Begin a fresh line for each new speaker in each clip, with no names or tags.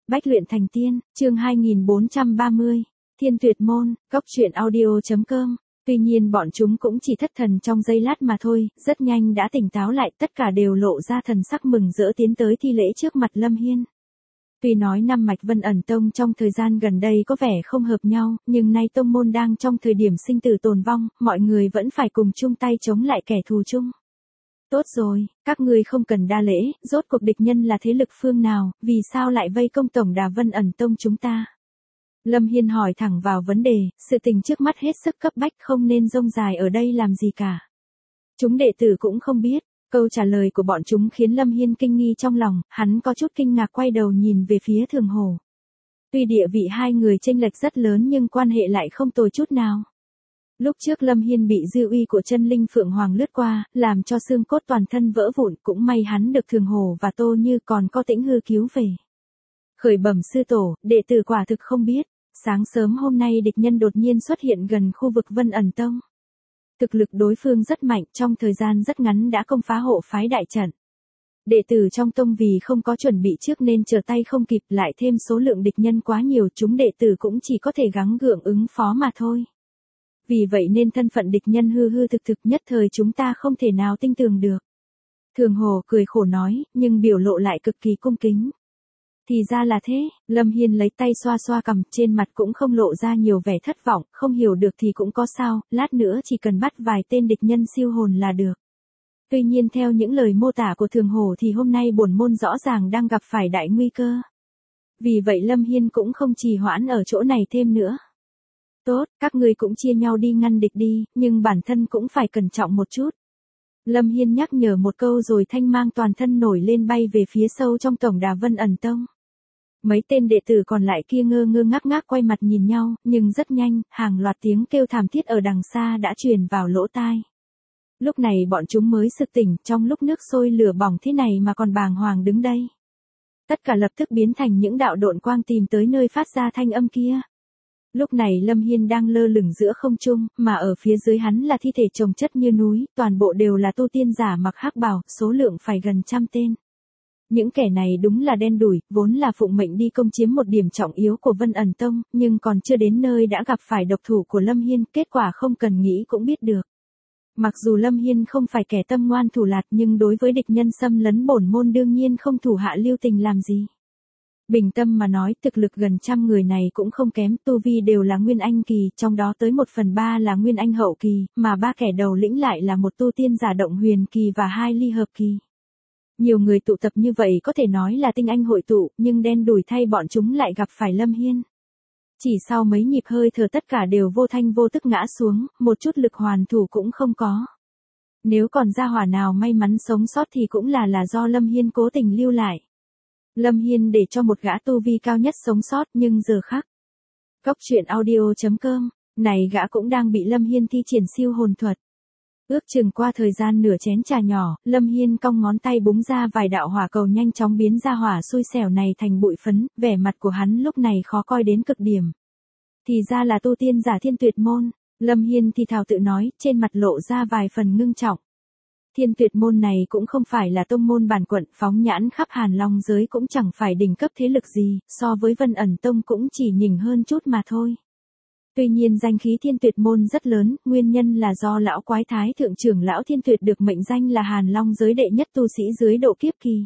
Bách luyện thành tiên, chương 2430, Thiên Tuyệt Môn, Cốc truyện audio.com. Tuy nhiên bọn chúng cũng chỉ thất thần trong giây lát mà thôi, rất nhanh đã tỉnh táo lại, tất cả đều lộ ra thần sắc mừng rỡ tiến tới thi lễ trước mặt Lâm Hiên. Tuy nói năm mạch Vân ẩn tông trong thời gian gần đây có vẻ không hợp nhau, nhưng nay tông môn đang trong thời điểm sinh tử tồn vong, mọi người vẫn phải cùng chung tay chống lại kẻ thù chung. Tốt rồi, các ngươi không cần đa lễ, rốt cuộc địch nhân là thế lực phương nào, vì sao lại vây công tổng đà Vân ẩn tông chúng ta? Lâm Hiên hỏi thẳng vào vấn đề, sự tình trước mắt hết sức cấp bách, không nên rông dài ở đây làm gì cả. Chúng đệ tử cũng không biết. Câu trả lời của bọn chúng khiến Lâm Hiên kinh nghi trong lòng, hắn có chút kinh ngạc quay đầu nhìn về phía Thường Hồ. Tuy địa vị hai người chênh lệch rất lớn nhưng quan hệ lại không tồi chút nào. Lúc trước Lâm Hiên bị dư uy của chân linh Phượng Hoàng lướt qua, làm cho xương cốt toàn thân vỡ vụn, cũng may hắn được Thường Hồ và Tô Như còn có Tĩnh Hư cứu về. Khởi bẩm sư tổ, đệ tử quả thực không biết, sáng sớm hôm nay địch nhân đột nhiên xuất hiện gần khu vực Vân ẩn tông. Thực lực đối phương rất mạnh, trong thời gian rất ngắn đã công phá hộ phái đại trận. Đệ tử trong tông vì không có chuẩn bị trước nên trở tay không kịp, lại thêm số lượng địch nhân quá nhiều, chúng đệ tử cũng chỉ có thể gắng gượng ứng phó mà thôi. Vì vậy nên thân phận địch nhân hư hư thực thực nhất thời chúng ta không thể nào tin tưởng được. Thường Hồ cười khổ nói, nhưng biểu lộ lại cực kỳ cung kính. Thì ra là thế, Lâm Hiên lấy tay xoa xoa cằm, trên mặt cũng không lộ ra nhiều vẻ thất vọng, không hiểu được thì cũng có sao, lát nữa chỉ cần bắt vài tên địch nhân siêu hồn là được. Tuy nhiên theo những lời mô tả của Thường Hồ thì hôm nay bổn môn rõ ràng đang gặp phải đại nguy cơ. Vì vậy Lâm Hiên cũng không trì hoãn ở chỗ này thêm nữa. Tốt, các ngươi cũng chia nhau đi ngăn địch đi, nhưng bản thân cũng phải cẩn trọng một chút. Lâm Hiên nhắc nhở một câu rồi thanh mang toàn thân nổi lên bay về phía sâu trong tổng đà Vân ẩn tông. Mấy tên đệ tử còn lại kia ngơ ngơ ngác ngác quay mặt nhìn nhau, nhưng rất nhanh, hàng loạt tiếng kêu thảm thiết ở đằng xa đã truyền vào lỗ tai. Lúc này bọn chúng mới sực tỉnh, trong lúc nước sôi lửa bỏng thế này mà còn bàng hoàng đứng đây. Tất cả lập tức biến thành những đạo độn quang tìm tới nơi phát ra thanh âm kia. Lúc này Lâm Hiên đang lơ lửng giữa không trung, mà ở phía dưới hắn là thi thể chồng chất như núi, toàn bộ đều là tu tiên giả mặc hắc bào, số lượng phải gần 100 tên. Những kẻ này đúng là đen đủi, vốn là phụng mệnh đi công chiếm một điểm trọng yếu của Vân ẩn tông, nhưng còn chưa đến nơi đã gặp phải độc thủ của Lâm Hiên, kết quả không cần nghĩ cũng biết được. Mặc dù Lâm Hiên không phải kẻ tâm ngoan thủ lạt nhưng đối với địch nhân xâm lấn bổn môn đương nhiên không thủ hạ lưu tình làm gì. Bình tâm mà nói, thực lực gần 100 người này cũng không kém, tu vi đều là Nguyên Anh kỳ, trong đó tới 1/3 là Nguyên Anh hậu kỳ, mà 3 kẻ đầu lĩnh lại là một tu tiên giả động huyền kỳ và 2 ly hợp kỳ. Nhiều người tụ tập như vậy có thể nói là tinh anh hội tụ, nhưng đen đủi thay bọn chúng lại gặp phải Lâm Hiên. Chỉ sau mấy nhịp hơi thở tất cả đều vô thanh vô tức ngã xuống, một chút lực hoàn thủ cũng không có. Nếu còn gia hỏa nào may mắn sống sót thì cũng là do Lâm Hiên cố tình lưu lại. Lâm Hiên để cho một gã tu vi cao nhất sống sót, nhưng giờ khắc. Cốc truyện audio.com, này gã cũng đang bị Lâm Hiên thi triển siêu hồn thuật. Ước chừng qua thời gian nửa chén trà nhỏ, Lâm Hiên cong ngón tay búng ra vài đạo hỏa cầu nhanh chóng biến ra hỏa xui xẻo này thành bụi phấn, vẻ mặt của hắn lúc này khó coi đến cực điểm. Thì ra là tu tiên giả Thiên Tuyệt Môn, Lâm Hiên thì thào tự nói, trên mặt lộ ra vài phần ngưng trọng. Thiên Tuyệt Môn này cũng không phải là tông môn bản quận, phóng nhãn khắp Hàn Long giới cũng chẳng phải đỉnh cấp thế lực gì, so với Vân ẩn tông cũng chỉ nhỉnh hơn chút mà thôi. Tuy nhiên danh khí Thiên Tuyệt Môn rất lớn, nguyên nhân là do lão quái thái thượng trưởng lão Thiên Tuyệt được mệnh danh là Hàn Long giới đệ nhất tu sĩ dưới độ kiếp kỳ.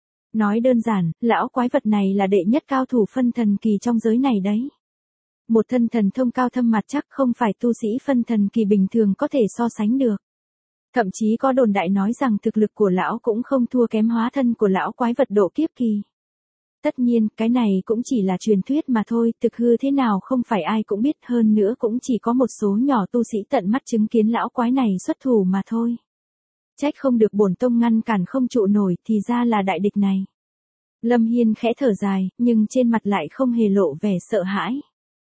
Nói đơn giản, lão quái vật này là đệ nhất cao thủ phân thần kỳ trong giới này đấy. Một thân thần thông cao thâm mặt chắc không phải tu sĩ phân thần kỳ bình thường có thể so sánh được. Thậm chí có đồn đại nói rằng thực lực của lão cũng không thua kém hóa thân của lão quái vật độ kiếp kỳ. Tất nhiên, cái này cũng chỉ là truyền thuyết mà thôi, thực hư thế nào không phải ai cũng biết, hơn nữa cũng chỉ có một số nhỏ tu sĩ tận mắt chứng kiến lão quái này xuất thủ mà thôi. Trách không được bổn tông ngăn cản không trụ nổi, thì ra là đại địch này. Lâm Hiên khẽ thở dài, nhưng trên mặt lại không hề lộ vẻ sợ hãi.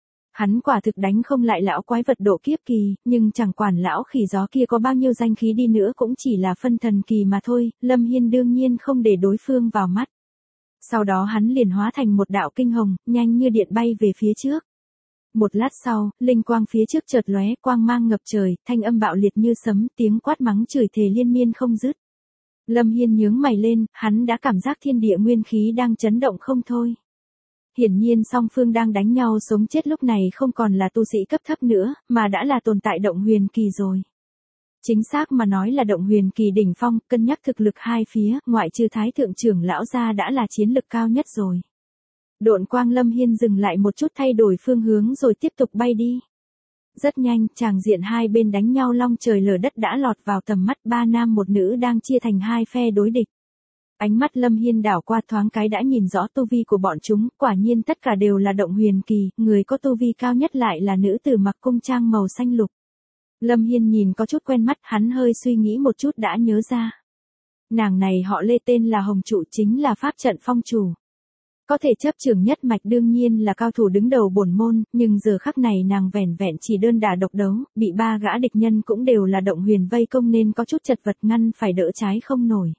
Hắn quả thực đánh không lại lão quái vật độ kiếp kỳ, nhưng chẳng quản lão khỉ gió kia có bao nhiêu danh khí đi nữa cũng chỉ là phân thần kỳ mà thôi, Lâm Hiên đương nhiên không để đối phương vào mắt. Sau đó hắn liền hóa thành một đạo kinh hồng, nhanh như điện bay về phía trước. Một lát sau, linh quang phía trước chợt lóe, quang mang ngập trời, thanh âm bạo liệt như sấm, tiếng quát mắng chửi thề liên miên không dứt. Lâm Hiên nhướng mày lên, hắn đã cảm giác thiên địa nguyên khí đang chấn động không thôi. Hiển nhiên song phương đang đánh nhau sống chết lúc này không còn là tu sĩ cấp thấp nữa, mà đã là tồn tại động huyền kỳ rồi. Chính xác mà nói là động huyền kỳ đỉnh phong, cân nhắc thực lực hai phía, ngoại trừ Thái thượng trưởng lão ra đã là chiến lực cao nhất rồi. Độn quang Lâm Hiên dừng lại một chút thay đổi phương hướng rồi tiếp tục bay đi. Rất nhanh, tràng diện hai bên đánh nhau long trời lở đất đã lọt vào tầm mắt, ba nam một nữ đang chia thành hai phe đối địch. Ánh mắt Lâm Hiên đảo qua thoáng cái đã nhìn rõ tu vi của bọn chúng, quả nhiên tất cả đều là động huyền kỳ, người có tu vi cao nhất lại là nữ tử mặc cung trang màu xanh lục. Lâm Hiên nhìn có chút quen mắt, hắn hơi suy nghĩ một chút đã nhớ ra. Nàng này họ Lê, tên là Hồng Trụ, chính là pháp trận phong chủ. Có thể chấp trưởng nhất mạch, đương nhiên là cao thủ đứng đầu bổn môn, nhưng giờ khắc này nàng vẻn vẹn chỉ đơn đả độc đấu, bị ba gã địch nhân cũng đều là động huyền vây công nên có chút chật vật, ngăn phải đỡ trái không nổi.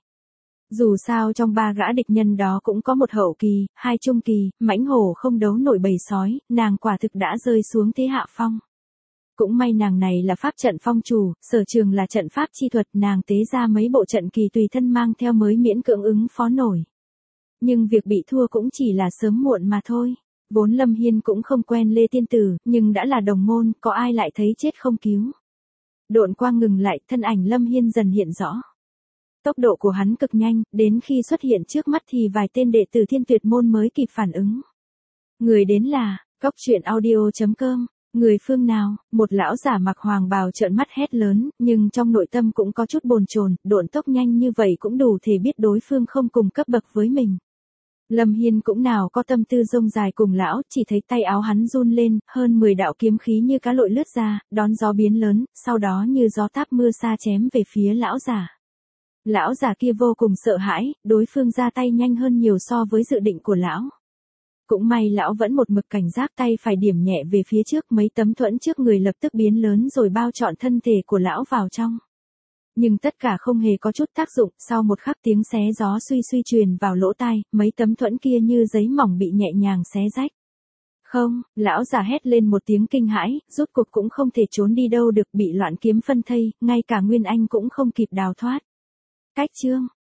Dù sao trong ba gã địch nhân đó cũng có một hậu kỳ, hai trung kỳ, mãnh hổ không đấu nổi bầy sói, nàng quả thực đã rơi xuống thế hạ phong. Cũng may nàng này là pháp trận phong chủ, sở trường là trận pháp chi thuật, nàng tế ra mấy bộ trận kỳ tùy thân mang theo mới miễn cưỡng ứng phó nổi. Nhưng việc bị thua cũng chỉ là sớm muộn mà thôi. Vốn Lâm Hiên cũng không quen Lê Tiên Tử, nhưng đã là đồng môn, có ai lại thấy chết không cứu. Độn quang ngừng lại, thân ảnh Lâm Hiên dần hiện rõ. Tốc độ của hắn cực nhanh, đến khi xuất hiện trước mắt thì vài tên đệ tử Thiên Tuyệt môn mới kịp phản ứng. Người đến là, goctruyện.audio.com, người phương nào, một lão giả mặc hoàng bào trợn mắt hét lớn, nhưng trong nội tâm cũng có chút bồn chồn, độn tốc nhanh như vậy cũng đủ thể biết đối phương không cùng cấp bậc với mình. Lâm Hiên cũng nào có tâm tư rông dài cùng lão, chỉ thấy tay áo hắn run lên, hơn 10 đạo kiếm khí như cá lội lướt ra, đón gió biến lớn, sau đó như gió táp mưa sa chém về phía lão giả. Lão giả kia vô cùng sợ hãi, đối phương ra tay nhanh hơn nhiều so với dự định của lão. Cũng may lão vẫn một mực cảnh giác, tay phải điểm nhẹ về phía trước, mấy tấm thuẫn trước người lập tức biến lớn rồi bao trọn thân thể của lão vào trong. Nhưng tất cả không hề có chút tác dụng, sau một khắc tiếng xé gió suy suy truyền vào lỗ tai, mấy tấm thuẫn kia như giấy mỏng bị nhẹ nhàng xé rách. Không, lão già hét lên một tiếng kinh hãi, rốt cuộc cũng không thể trốn đi đâu được, bị loạn kiếm phân thây, ngay cả Nguyên Anh cũng không kịp đào thoát. Cách chương